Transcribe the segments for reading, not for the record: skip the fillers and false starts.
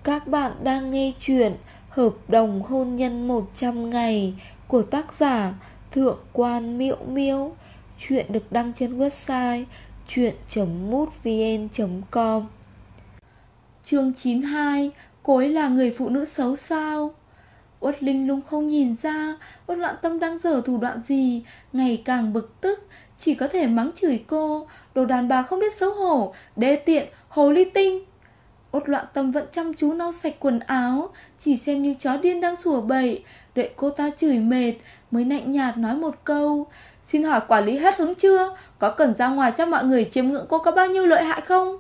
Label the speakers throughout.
Speaker 1: Các bạn đang nghe chuyện Hợp đồng hôn nhân 100 ngày của tác giả Thượng quan Miễu Miễu. Chuyện được đăng trên website chuyện.mútvn.com. Chương 92. Cô ấy là người phụ nữ xấu sao? Uất Linh Lung không nhìn ra Uất Loạn Tâm đang giở thủ đoạn gì, ngày càng bực tức, chỉ có thể mắng chửi cô: đồ đàn bà không biết xấu hổ, đê tiện, hồ ly tinh. Uất Loạn Tâm vẫn chăm chú lau sạch quần áo, chỉ xem như chó điên đang sủa bậy. Đợi cô ta chửi mệt mới lạnh nhạt nói một câu: xin hỏi quản lý hết hứng chưa? Có cần ra ngoài cho mọi người chiêm ngưỡng cô có bao nhiêu lợi hại không?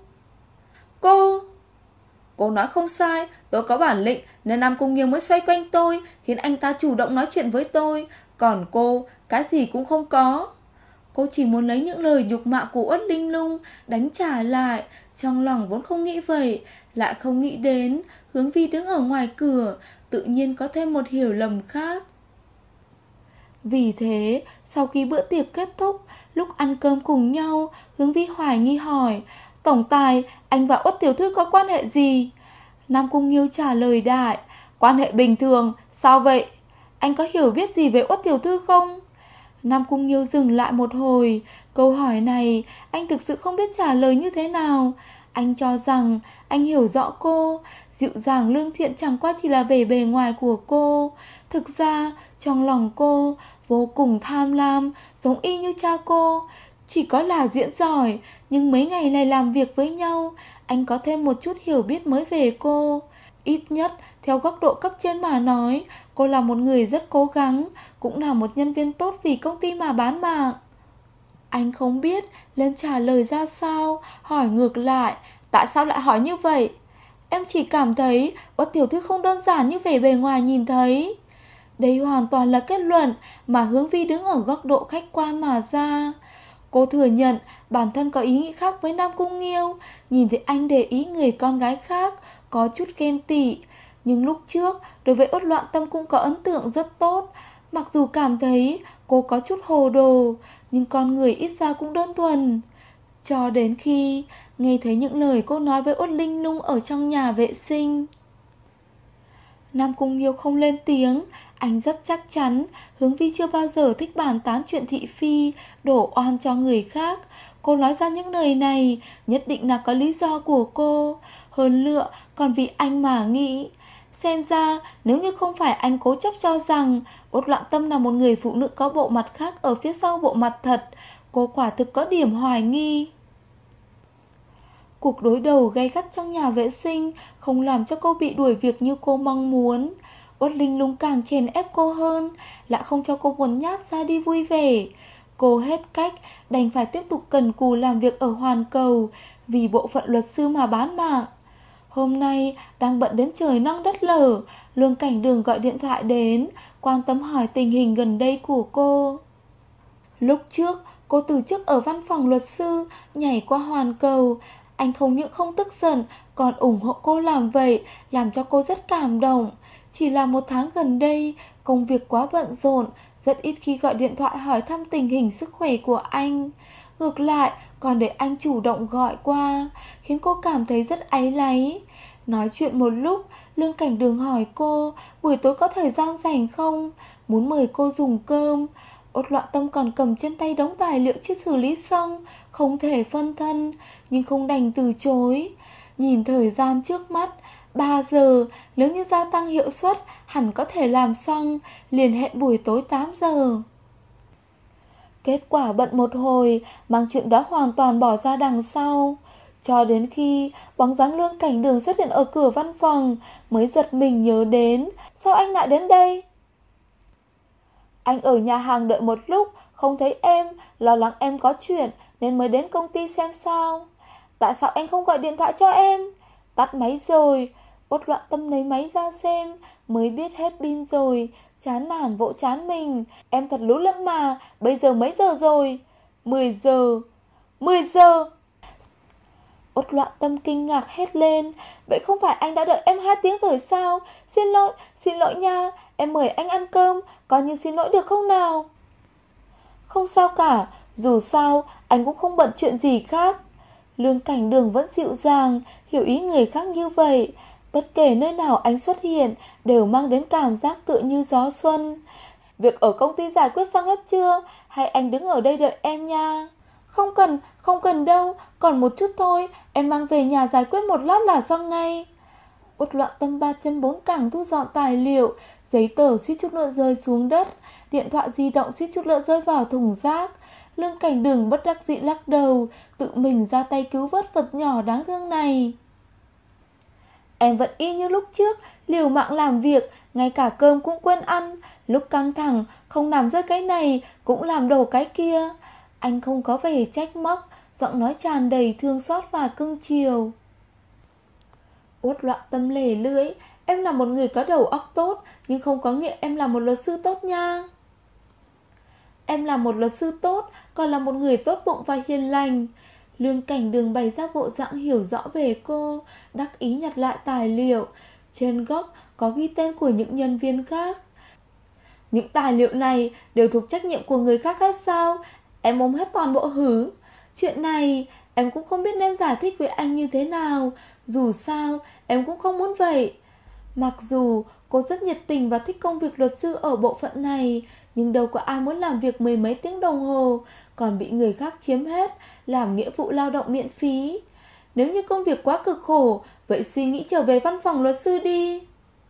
Speaker 1: Cô nói không sai, tôi có bản lĩnh nên Nam Cung Nghiêu mới xoay quanh tôi, khiến anh ta chủ động nói chuyện với tôi. Còn cô, cái gì cũng không có. Cô chỉ muốn lấy những lời nhục mạ của Uất Linh Lung đánh trả lại. Trong lòng vốn không nghĩ vậy, lại không nghĩ đến Hướng Vi đứng ở ngoài cửa, tự nhiên có thêm một hiểu lầm khác. Vì thế, sau khi bữa tiệc kết thúc, lúc ăn cơm cùng nhau, Hướng Vi hoài nghi hỏi: tổng tài, anh và Uất tiểu thư có quan hệ gì? Nam Cung Nghiêu trả lời đại: quan hệ bình thường. Sao vậy? Anh có hiểu biết gì về Uất tiểu thư không? Nam Cung Nghiêu dừng lại một hồi. Câu hỏi này anh thực sự không biết trả lời như thế nào. Anh cho rằng anh hiểu rõ cô. Dịu dàng lương thiện chẳng qua chỉ là vẻ bề ngoài của cô. Thực ra trong lòng cô vô cùng tham lam, giống y như cha cô. Chỉ có là diễn giỏi, nhưng mấy ngày này làm việc với nhau, anh có thêm một chút hiểu biết mới về cô. Ít nhất theo góc độ cấp trên mà nói, cô là một người rất cố gắng, cũng là một nhân viên tốt vì công ty mà bán mạng. Anh không biết nên trả lời ra sao, hỏi ngược lại: tại sao lại hỏi như vậy? Em chỉ cảm thấy Uất tiểu thư không đơn giản như vẻ bề ngoài nhìn thấy. Đây hoàn toàn là kết luận mà Hướng Vi đứng ở góc độ khách quan mà ra. Cô thừa nhận bản thân có ý nghĩ khác với Nam Cung Nghiêu. Nhìn thấy anh để ý người con gái khác, có chút ghen tị. Nhưng lúc trước đối với Uất Loạn Tâm cũng có ấn tượng rất tốt. Mặc dù cảm thấy cô có chút hồ đồ, nhưng con người ít ra cũng đơn thuần. Cho đến khi nghe thấy những lời cô nói với Uất Linh Lung ở trong nhà vệ sinh. Nam Cung Nghiêu không lên tiếng. Anh rất chắc chắn Hướng Vi chưa bao giờ thích bàn tán chuyện thị phi, đổ oan cho người khác. Cô nói ra những lời này nhất định là có lý do của cô. Hơn nữa còn vì anh mà nghĩ. Xem ra nếu như không phải anh cố chấp cho rằng Uất Loạn Tâm là một người phụ nữ có bộ mặt khác ở phía sau bộ mặt thật, cô quả thực có điểm hoài nghi. Cuộc đối đầu gay gắt trong nhà vệ sinh không làm cho cô bị đuổi việc như cô mong muốn. Uất Linh Lung càng chèn ép cô hơn, lại không cho cô buồn nhát ra đi vui vẻ. Cô hết cách đành phải tiếp tục cần cù làm việc ở Hoàn Cầu, vì bộ phận luật sư mà bán mạng. Hôm nay đang bận đến trời năng đất lở, Lương Cảnh Đường gọi điện thoại đến, quan tâm hỏi tình hình gần đây của cô. Lúc trước cô từ chức ở văn phòng luật sư, nhảy qua Hoàn Cầu. Anh không những không tức giận, còn ủng hộ cô làm vậy, làm cho cô rất cảm động. Chỉ là 1 tháng gần đây, công việc quá bận rộn, rất ít khi gọi điện thoại hỏi thăm tình hình sức khỏe của anh. Ngược lại, còn để anh chủ động gọi qua, khiến cô cảm thấy rất áy náy. Nói chuyện một lúc, Lương Cảnh Đường hỏi cô buổi tối có thời gian rảnh không, muốn mời cô dùng cơm. Uất Loạn Tâm còn cầm trên tay đống tài liệu chưa xử lý xong, không thể phân thân, nhưng không đành từ chối. Nhìn thời gian trước mắt, 3 giờ, nếu như gia tăng hiệu suất hẳn có thể làm xong, liền hẹn buổi tối 8 giờ. Kết quả bận một hồi, mang chuyện đó hoàn toàn bỏ ra đằng sau. Cho đến khi bóng dáng Lương Cảnh Đường xuất hiện ở cửa văn phòng, mới giật mình nhớ đến: sao anh lại đến đây? Anh ở nhà hàng đợi một lúc, không thấy em, lo lắng em có chuyện nên mới đến công ty xem sao. Tại sao anh không gọi điện thoại cho em? Tắt máy rồi. Uất Loạn Tâm lấy máy ra xem, mới biết hết pin rồi, chán nản vỗ chán mình. Em thật lú lẫn mà, bây giờ mấy giờ rồi? 10 giờ. 10 giờ. Uất Loạn Tâm kinh ngạc hét lên: vậy không phải anh đã đợi em 2 tiếng rồi sao? Xin lỗi nha, em mời anh ăn cơm, coi như xin lỗi được không nào? Không sao cả, dù sao anh cũng không bận chuyện gì khác. Lương Cảnh Đường vẫn dịu dàng, hiểu ý người khác như vậy. Bất kể nơi nào anh xuất hiện đều mang đến cảm giác tựa như gió xuân. Việc ở công ty giải quyết xong hết chưa? Hay anh đứng ở đây đợi em nha? Không cần đâu, còn một chút thôi, em mang về nhà giải quyết một lát là xong ngay. Uất loạn tâm ba chân bốn cẳng thu dọn tài liệu, giấy tờ suýt chút nữa rơi xuống đất, điện thoại di động suýt chút nữa rơi vào thùng rác. Lương Cảnh Đường bất đắc dĩ lắc đầu, tự mình ra tay cứu vớt vật nhỏ đáng thương này. Em vẫn y như lúc trước, liều mạng làm việc, ngay cả cơm cũng quên ăn. Lúc căng thẳng, không làm rơi cái này, cũng làm đổ cái kia. Anh không có vẻ trách móc, giọng nói tràn đầy thương xót và cưng chiều. Uất loạn tâm lề lưỡi, em là một người có đầu óc tốt, nhưng không có nghĩa em là một luật sư tốt nha. Em là một luật sư tốt, còn là một người tốt bụng và hiền lành. Lương Cảnh Đường bày ra bộ dạng hiểu rõ về cô, đắc ý nhặt lại tài liệu. Trên góc có ghi tên của những nhân viên khác. Những tài liệu này đều thuộc trách nhiệm của người khác hết sao? Em ôm hết toàn bộ hứ. Chuyện này em cũng không biết nên giải thích với anh như thế nào. Dù sao em cũng không muốn vậy. Mặc dù cô rất nhiệt tình và thích công việc luật sư ở bộ phận này, nhưng đâu có ai muốn làm việc mười mấy tiếng đồng hồ còn bị người khác chiếm hết, làm nghĩa vụ lao động miễn phí. Nếu như công việc quá cực khổ, vậy suy nghĩ trở về văn phòng luật sư đi.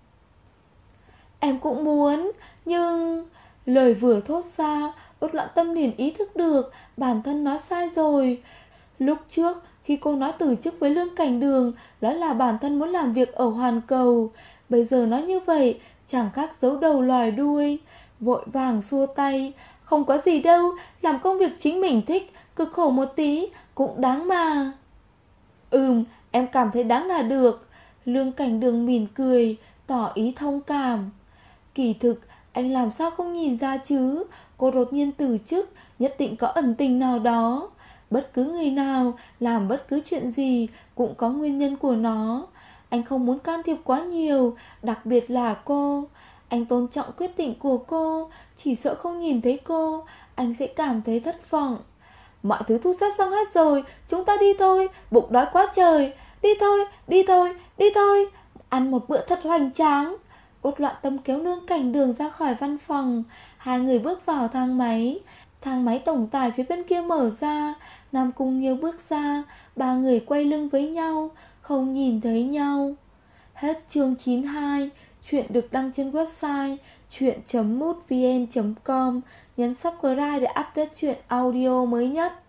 Speaker 1: Em cũng muốn, nhưng... Lời vừa thốt ra, Uất Loạn Tâm liền ý thức được bản thân nói sai rồi. Lúc trước, khi cô nói từ chức với Lương Cảnh Đường, đó là bản thân muốn làm việc ở Hoàn Cầu. Bây giờ nói như vậy, chẳng khác giấu đầu lòi đuôi. Vội vàng xua tay. Không có gì đâu, làm công việc chính mình thích, cực khổ một tí, cũng đáng mà. Em cảm thấy đáng là được. Lương Cảnh Đường mỉm cười, tỏ ý thông cảm. Kỳ thực, anh làm sao không nhìn ra chứ? Cô đột nhiên từ chức, nhất định có ẩn tình nào đó. Bất cứ người nào làm bất cứ chuyện gì cũng có nguyên nhân của nó. Anh không muốn can thiệp quá nhiều, đặc biệt là cô. Anh tôn trọng quyết định của cô, chỉ sợ không nhìn thấy cô, anh sẽ cảm thấy thất vọng. Mọi thứ thu xếp xong hết rồi, chúng ta đi thôi, bụng đói quá trời. Đi thôi, đi thôi, đi thôi. Ăn một bữa thật hoành tráng. Uất Loạn Tâm kéo Lương Cảnh Đường ra khỏi văn phòng. Hai người bước vào thang máy. Thang máy tổng tải phía bên kia mở ra. Nam Cung Nghiêu bước ra. Ba người quay lưng với nhau, không nhìn thấy nhau. Hết chương 92. Chuyện được đăng trên website chuyện.mútvn.com. Nhấn subscribe để update chuyện audio mới nhất.